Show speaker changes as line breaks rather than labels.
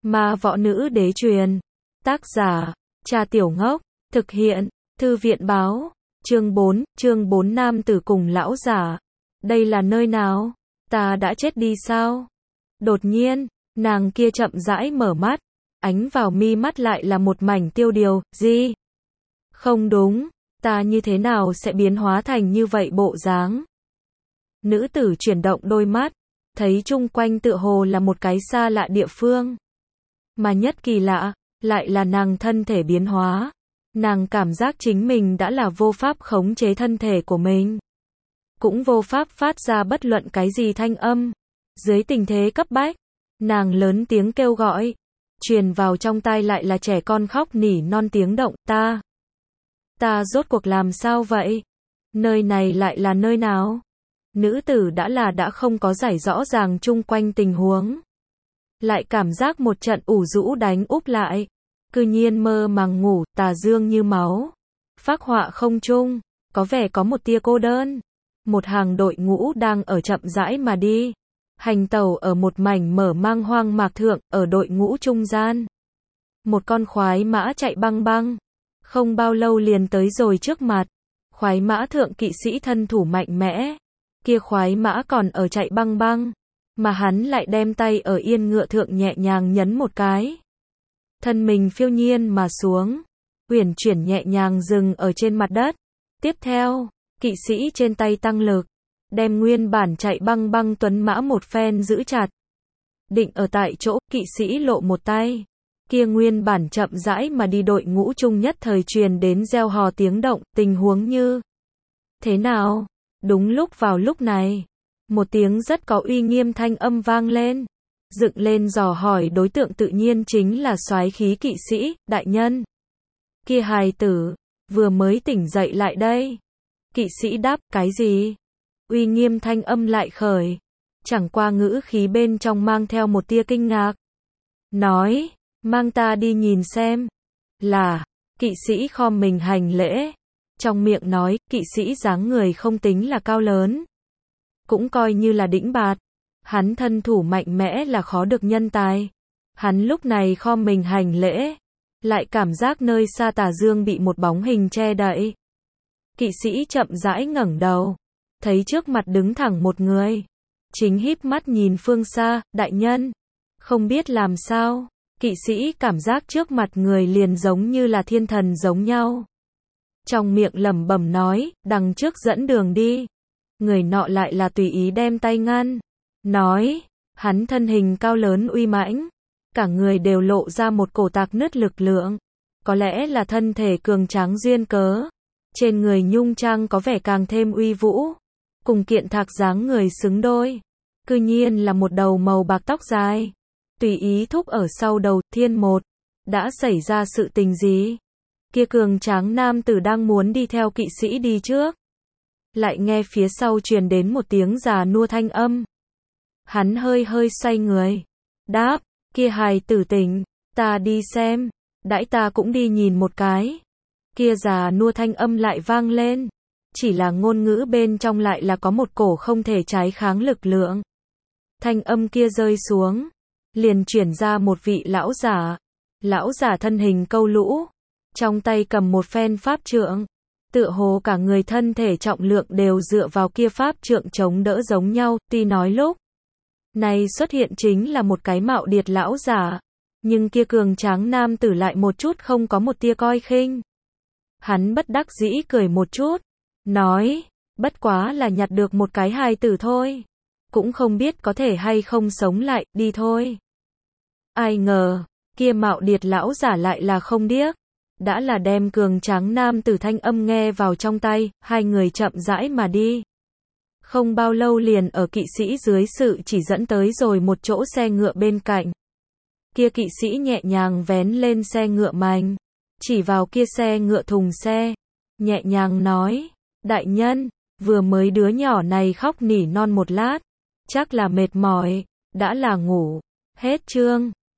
Ma võ nữ đế truyền. Tác giả, Cha Tiểu Ngốc. Thực hiện, Thư viện báo. Chương 4 nam tử cùng lão giả. Đây là nơi nào? Ta đã chết đi sao? Đột nhiên, nàng kia chậm rãi mở mắt. Ánh vào mi mắt lại là một mảnh tiêu điều. Gì? Không đúng, ta như thế nào sẽ biến hóa thành như vậy bộ dáng? Nữ tử chuyển động đôi mắt, thấy chung quanh tựa hồ là một cái xa lạ địa phương. Mà nhất kỳ lạ, lại là nàng thân thể biến hóa. Nàng cảm giác chính mình đã là vô pháp khống chế thân thể của mình. Cũng vô pháp phát ra bất luận cái gì thanh âm. Dưới tình thế cấp bách, nàng lớn tiếng kêu gọi. Truyền vào trong tai lại là trẻ con khóc nỉ non tiếng động. Ta rốt cuộc làm sao vậy? Nơi này lại là nơi nào? Nữ tử đã không có giải rõ ràng chung quanh tình huống. Lại cảm giác một trận ủ rũ đánh úp lại. Cư nhiên mơ màng ngủ, tà dương như máu. Phác họa không trung, có vẻ có một tia cô đơn. Một hàng đội ngũ đang ở chậm rãi mà đi. Hành tẩu ở một mảnh mở mang hoang mạc thượng, ở đội ngũ trung gian. Một con khoái mã chạy băng băng. Không bao lâu liền tới rồi trước mặt. Khoái mã thượng kỵ sĩ thân thủ mạnh mẽ. Kia khoái mã còn ở chạy băng băng. Mà hắn lại đem tay ở yên ngựa thượng nhẹ nhàng nhấn một cái. Thân mình phiêu nhiên mà xuống. Uyển chuyển nhẹ nhàng dừng ở trên mặt đất. Tiếp theo, kỵ sĩ trên tay tăng lực. Đem nguyên bản chạy băng băng tuấn mã một phen giữ chặt. Định ở tại chỗ, kỵ sĩ lộ một tay. Kia nguyên bản chậm rãi mà đi đội ngũ chung nhất thời truyền đến reo hò tiếng động, tình huống như thế nào? Đúng vào lúc này, một tiếng rất có uy nghiêm thanh âm vang lên. Dựng lên dò hỏi đối tượng tự nhiên chính là soái khí kỵ sĩ, đại nhân. Kia hài tử, vừa mới tỉnh dậy lại đây. Kỵ sĩ đáp, cái gì? Uy nghiêm thanh âm lại khởi. Chẳng qua ngữ khí bên trong mang theo một tia kinh ngạc. Nói, mang ta đi nhìn xem. Là, kỵ sĩ khom mình hành lễ. Trong miệng nói, kỵ sĩ dáng người không tính là cao lớn. Cũng coi như là đĩnh bạt. Hắn thân thủ mạnh mẽ là khó được nhân tài. Hắn lúc này khom mình hành lễ. Lại cảm giác nơi xa tà dương bị một bóng hình che đậy. Kỵ sĩ chậm rãi ngẩng đầu. Thấy trước mặt đứng thẳng một người. Chính híp mắt nhìn phương xa, đại nhân. Không biết làm sao. Kỵ sĩ cảm giác trước mặt người liền giống như là thiên thần giống nhau. Trong miệng lẩm bẩm nói, đằng trước dẫn đường đi. Người nọ lại là tùy ý đem tay ngăn. Nói, hắn thân hình cao lớn uy mãnh. Cả người đều lộ ra một cổ tạc nứt lực lượng. Có lẽ là thân thể cường tráng duyên cớ. Trên người nhung trang có vẻ càng thêm uy vũ. Cùng kiện thạc dáng người xứng đôi. Cư nhiên là một đầu màu bạc tóc dài. Tùy ý thúc ở sau đầu, thiên một. Đã xảy ra sự tình gì? Kia cường tráng nam tử đang muốn đi theo kỵ sĩ đi trước. Lại nghe phía sau truyền đến một tiếng già nua thanh âm. Hắn hơi xoay người. Đáp, kia hài tử tỉnh, ta đi xem. Đãi ta cũng đi nhìn một cái. Kia già nua thanh âm lại vang lên. Chỉ là ngôn ngữ bên trong lại là có một cổ không thể trái kháng lực lượng. Thanh âm kia rơi xuống. Liền chuyển ra một vị lão giả. Lão giả thân hình câu lũ. Trong tay cầm một phen pháp trượng. Tựa hồ cả người thân thể trọng lượng đều dựa vào kia pháp trượng chống đỡ giống nhau. Tuy nói lúc này xuất hiện chính là một cái mạo điệt lão giả. Nhưng kia cường tráng nam tử lại một chút không có một tia coi khinh. Hắn bất đắc dĩ cười một chút. Nói, bất quá là nhặt được một cái hài tử thôi. Cũng không biết có thể hay không sống lại, đi thôi. Ai ngờ, kia mạo điệt lão giả lại là không điếc. Đã là đem cường tráng nam tử thanh âm nghe vào trong tay, hai người chậm rãi mà đi. Không bao lâu liền ở kỵ sĩ dưới sự chỉ dẫn tới rồi một chỗ xe ngựa bên cạnh. Kia kỵ sĩ nhẹ nhàng vén lên xe ngựa mành. Chỉ vào kia xe ngựa thùng xe. Nhẹ nhàng nói, đại nhân, vừa mới đứa nhỏ này khóc nỉ non một lát. Chắc là mệt mỏi, đã là ngủ. Hết chương.